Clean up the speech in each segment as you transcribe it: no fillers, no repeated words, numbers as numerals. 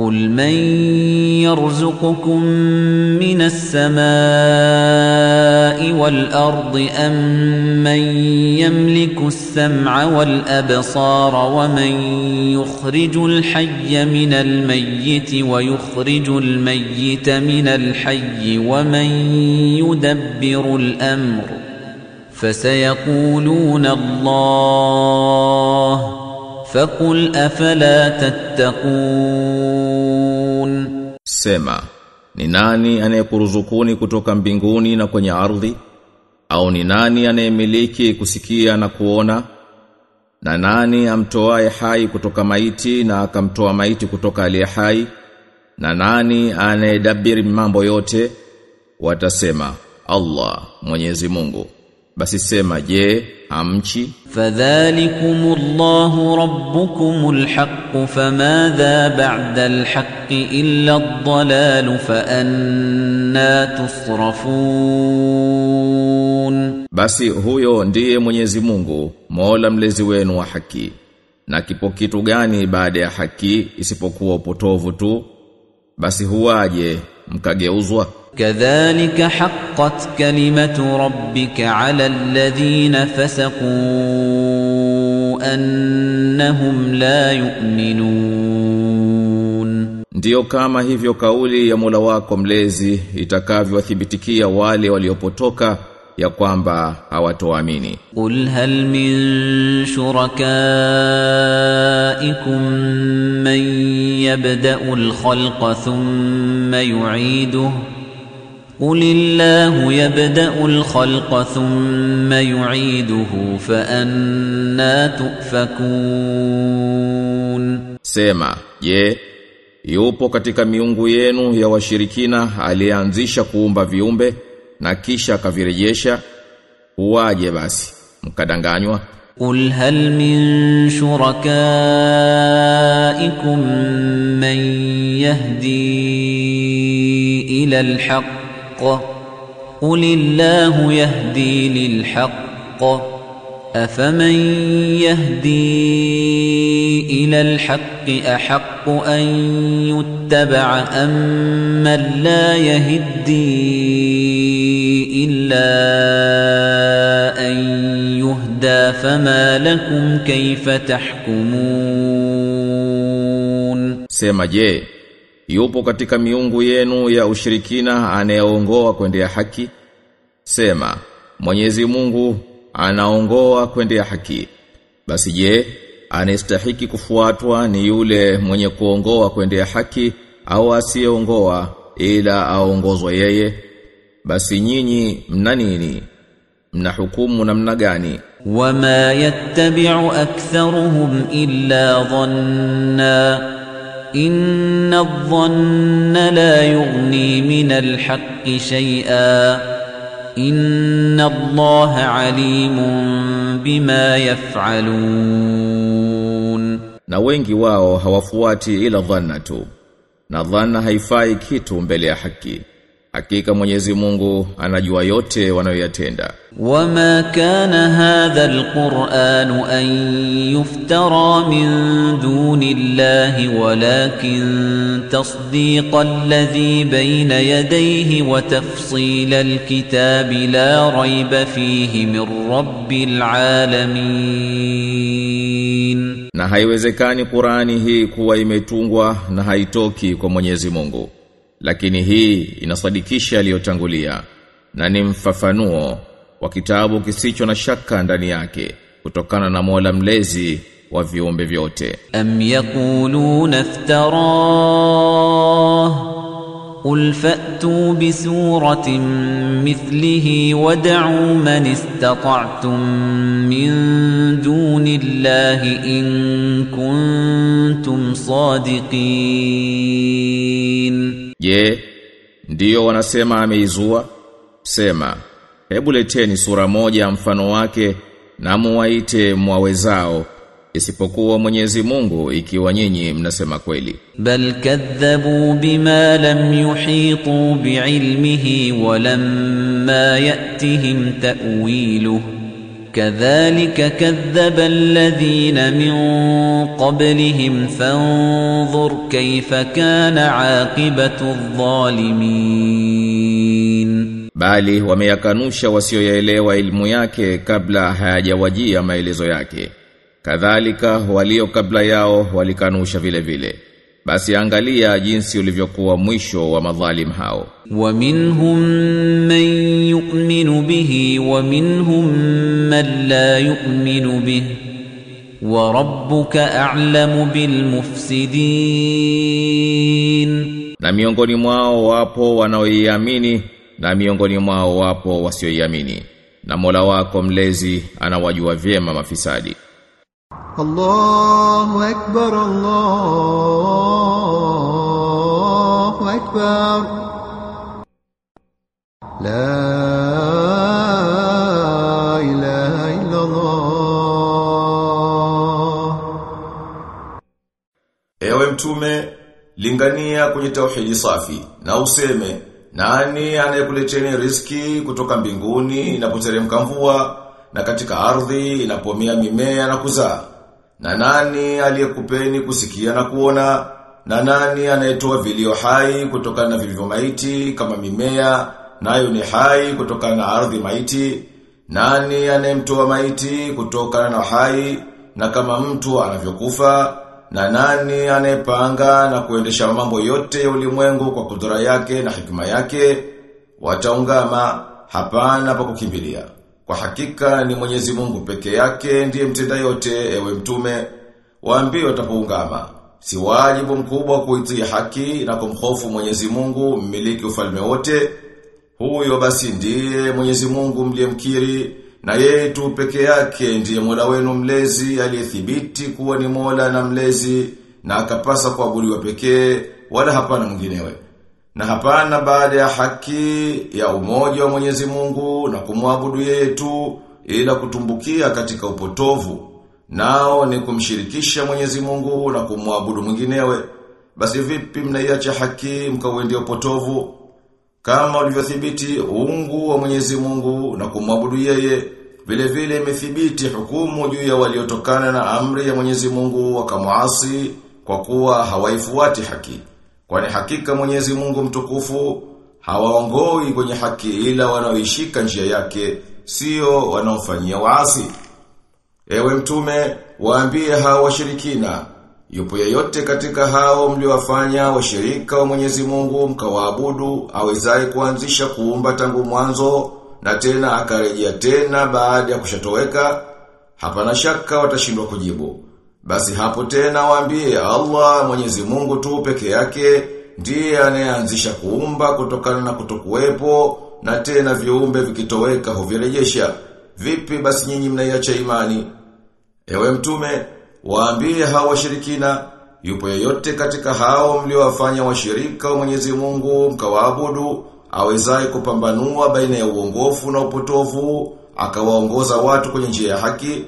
قل من يرزقكم من السماء والأرض أم من يملك السمع والأبصار ومن يخرج الحي من الميت ويخرج الميت من الحي ومن يدبر الأمر فسيقولون الله فقل أفلا تتقون. Sema, ni nani anayekuruzukuni kutoka mbinguni na kwenye ardhi? Au ni nani anayemiliki kusikia na kuona? Na nani amtoaye hai kutoka maiti na akamtoa maiti kutoka aliye hai? Na nani anayedabiri mambo yote? Watasema, Allah, Mwenyezi Mungu. Basi sema, je, hamchi? Fadhalikumullahu rabbukumul haqq famadha ba'da al-haqqi illa ad-dalal fa anna tusrafun. Basi huyo ndiye Mwenyezi Mungu, Mola mlezi wenu wa haki. Na kipo kitu gani baada ya haki isipokuwa upotovu tu? Basi huwaje mkageuzwa? كذلك حقت كلمة ربك على الذين فسقوا أنهم لا يؤمنون. Ndiyo kama hivyo kauli ya Mola wako mlezi itakavyowathibitikia wale waliopotoka ya kwamba hawatoamini. Qul hal min shurakaikum man yabda'u al-khalqa thumma yu'iduhu قل الله يبدأ الخلق ثم يعيده فأنا تؤفكون. Sema, je, yupo katika miungu yenu ya washirikina alianzisha kuumba viumbe na kisha akavirejesha? Huwaje basi mkadanganywa? قل هل من شركائكم من يهدي إلى الحق قل الله يهدي للحق أفمن يهدي إلى الحق أحق أن يتبع أم من لا يهدي إلا أن يهدى فما لكم كيف تحكمون. Sema, je, yupo katika miungu yenu ya ushirikina anayeongoa kwendea haki? Sema, Mwenyezi Mungu anaongoa kwendea haki. Basi je, anastahiki kufuatwa ni yule mwenye kuongoa kwendea haki au asiyeongoa ila aongozwe yeye? Basi nyinyi mna nini? Mna hukumu namna gani? Wama yattabi'u aktharuhum illa dhanna inna adh-dhanna la yughni min al-haqqi shay'a inna Allaha alimun bima yaf'alun. Na wengi wao hawafuati ila dhanna tu, na dhanna haifai kitu mbele ya haki. Hakika Mwenyezi Mungu anajua yote wanayoyatenda. Wama kana hadha alquran an yuftara min duni Allahi walakin tasdiqa alladhi bayna yadayhi wa tafsila alkitabi la rayba fihi min rabbil alamin. Na haiwezekani Qur'ani hii kuwa imetungwa na haitoki kwa Mwenyezi Mungu. Lakini hii inasadikisha aliyotangulia na ni mfafanuo wa kitabu kisicho na shaka ndani yake kutokana na Mola mlezi wa viumbe vyote. Am yaquluna iftarah qul fa'tu bi suratin mithlihi wad'u man istata'tum min duni Allahi in kuntum sadiqin. Je, ndiyo wanasema ameizua? Sema, hebu leteni sura moja mfano wake na muwaite mwawezao isipokuwa Mwenyezi Mungu ikiwa nyinyi mnasema kweli. Bal kadhabu bima lam yuhitu bi'ilmihi wa lamma ya'tihim ta'wiluhu كذلك كذب الذين من قبلهم فانظر كيف كان عاقبة الظالمين bali wameyakanusha wasioyaelewa ilmu yake kabla hayajawajia maelezo yake kadhalika walio kabla yao walikanusha vile vile basi angalia jinsi ulivyokuwa mwisho wa madhalim hao ومنهم من يؤمن به ومنهم من لا يؤمن به وربك أعلم بالمفسدين na miongoni mwao wapo wanaoiamini na miongoni mwao wapo wasioiamini na Mola wako mlezi anawajua vyema mafisadi الله أكبر الله أكبر لا إله إلا الله. Ewe mtume, lingania kwenye tauhidi safi na useme nani anayekuleteni riziki kutoka mbinguni inapoteremka mvua na katika ardhi inapomea mimea na kuzaa na nani aliyekupeni kusikia na kuona na nani anayetoa vilio hai kutokana na vilivyo maiti kama mimea nayo ni hai kutokana na ardhi maiti nani anayemtoa maiti kutokana na hai na kama mtu anavyokufa na nani anayepanga na kuendesha mambo yote ya ulimwengu kwa kudura yake na hikima yake wataungama hapana pa kukimbilia kwa hakika ni Mwenyezi Mungu peke yake ndiye mtenda yote ewe mtume waambie watapoungama si wajibu mkubwa kuitii haki na kumhofu Mwenyezi Mungu mmiliki ufalme wote huyo basi ndiye Mwenyezi Mungu mliyemkiri na yeye tu peke yake ndiye Mola wenu mlezi aliyethibiti kuwa ni Mola na mlezi na akapasa kuabudiwa pekee wala hapana mwinginewe na hapana baada ya haki ya umoja wa Mwenyezi Mungu na kumwabudu yeye tu ila kutumbukia katika upotovu nao ni kumshirikisha Mwenyezi Mungu na kumwabudu mwinginewe basi vipi mnaiacha haki mkauendea upotovu kama ulivyothibiti uungu wa Mwenyezi Mungu na kumwabudu yeye vile vile imethibiti hukumu juu ya waliotokana na amri ya Mwenyezi Mungu wakamuasi kwa kuwa hawaifuati haki kwani hakika Mwenyezi Mungu mtukufu hawaongoi kwenye haki ila wanaoishika njia yake sio wanaofanyia waasi ewe mtume waambie hao washirikina yupo yeyote katika hao mliowafanya washirika wa Mwenyezi Mungu mkawaabudu awezaye kuanzisha kuumba tangu mwanzo na tena akarejea tena baada ya kushatoweka hapana shaka watashindwa kujibu basi hapo tena waambie Allah Mwenyezi Mungu tu peke yake ndiye anayeanzisha kuumba kutokana na kutokuwepo na tena viumbe vikitoweka huvirejesha vipi basi nyinyi mnaiacha imani ewe mtume waambie hao washirikina yupo yeyote katika hao mliowafanya washirika wa Mwenyezi Mungu mkawaabudu awezaye kupambanua baina ya uongofu na upotovu akawaongoza watu kwenye njia ya haki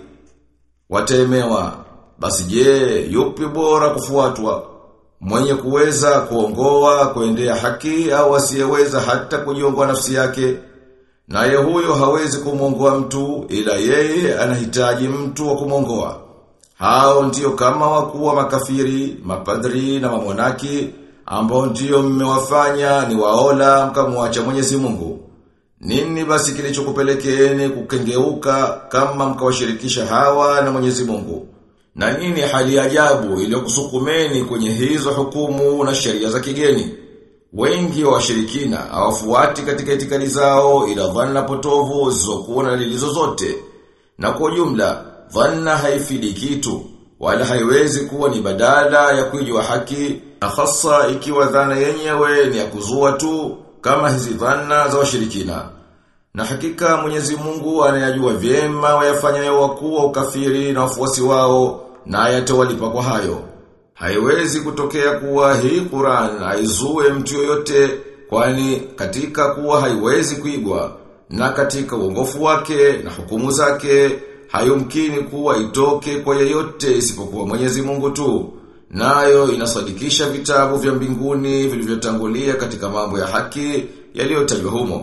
watemewa basi je yupi bora kufuatwa mwenye kuweza kuongoa kuendea haki au asiyeweza hata kujiongoa nafsi yake naye huyo hawezi kumuongoa mtu ila yeye anahitaji mtu wa kumuongoa hao ndio kama wakuu wa makafiri mapadri na mamonaki ambao ndio mmewafanya ni waola mkamwacha Mwenyezi Mungu nini basi kilichokupelekeeni kukengeuka kama mkawashirikisha hawa na Mwenyezi Mungu na nini hali ajabu iliyokusukumeni kwenye hizo hukumu na sheria za kigeni wengi wa washirikina hawafuati katika itikadi zao ila dhanna potovu zisizokuwa na dalili zozote na kwa jumla dhanna haifidi kitu wala haiwezi kuwa ni badala ya kuijua haki na hasa ikiwa dhana yenyewe ni ya kuzua tu kama hizi dhanna za washirikina na hakika Mwenyezi Mungu anayajua vyema wayafanyayo wakuu wa ukafiri na wafuasi wao na ayatawalipa kwa hayo haiwezi kutokea kuwa hii Qur'an haizue mtu yoyote kwani katika kuwa haiwezi kuigwa na katika uongofu wake na hukumu zake hayumkini kuwa itoke kwa yeyote isipokuwa Mwenyezi Mungu tu nayo inasadikisha vitabu vya mbinguni vilivyotangulia katika mambo ya haki yaliyotajwa humo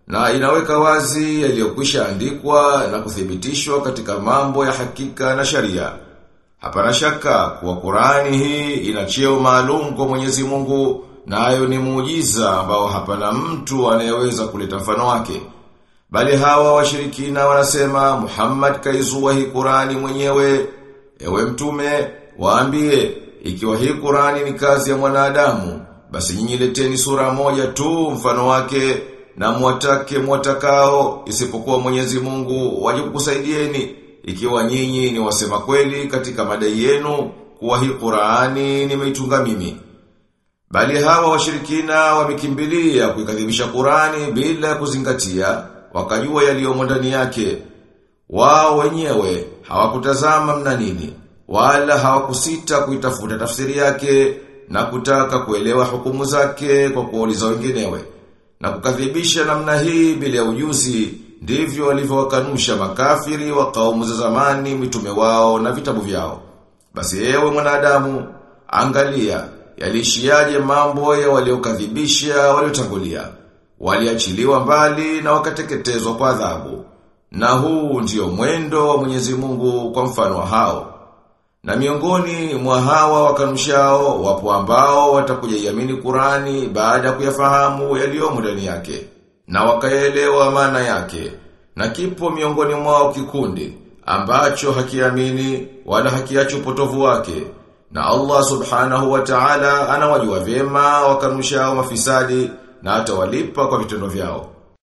na inaweka wazi yaliyokwisha andikwa na kuthibitishwa katika mambo ya hakika na sharia. Hapana shaka kuwa Qur'ani hii ina cheo maalum kwa Mwenyezi Mungu, nayo ni muujiza ambao hapana mtu anayeweza kuleta mfano wake. Bali hawa washirikina wanasema Muhammad kaizua hii Qur'ani mwenyewe. Ewe mtume, waambie, ikiwa hii Qur'ani ni kazi ya mwanadamu, basi nyinyi leteni sura moja tu mfano wake na mwatakao isipokuwa Mwenyezi Mungu waje kukusaidieni, ikiwa nyinyi ni wasema kweli katika madai yenu kuwa hii Qur'ani nimeitunga mimi. Bali hawa washirikina wamekimbilia kuikadhibisha Qur'ani bila kuzingatia, wakajua yaliyomo ndani yake. Wao wenyewe hawakutazama mna nini, wala hawakusita kuitafuta tafsiri yake na kutaka kuelewa hukumu zake kwa kuuliza wenginewe. Na kukadhibisha namna hii bila ya ujuzi, ndivyo walivyowakanusha makafiri wa kaumu za zamani mitume wao na vitabu vyao. Basi ewe mwanadamu, angalia yalishiaje mambo ya waliokadhibisha waliotangulia. Waliachiliwa mbali na wakateketezwa kwa adhabu. Na huu ndio mwendo wa Mwenyezi Mungu kwa mfano wa hao. Na miongoni mwa hawa wakanushao wapo ambao watakuja iamini Qur'ani baada ya kuyafahamu yaliyomo ndani yake na wakaelewa maana yake. Na kipo miongoni mwao kikundi ambacho hakiamini wala hakiachi upotovu wake. Na Allah subhanahu wa ta'ala anawajua vyema wakanushao mafisadi na atawalipa kwa vitendo vyao.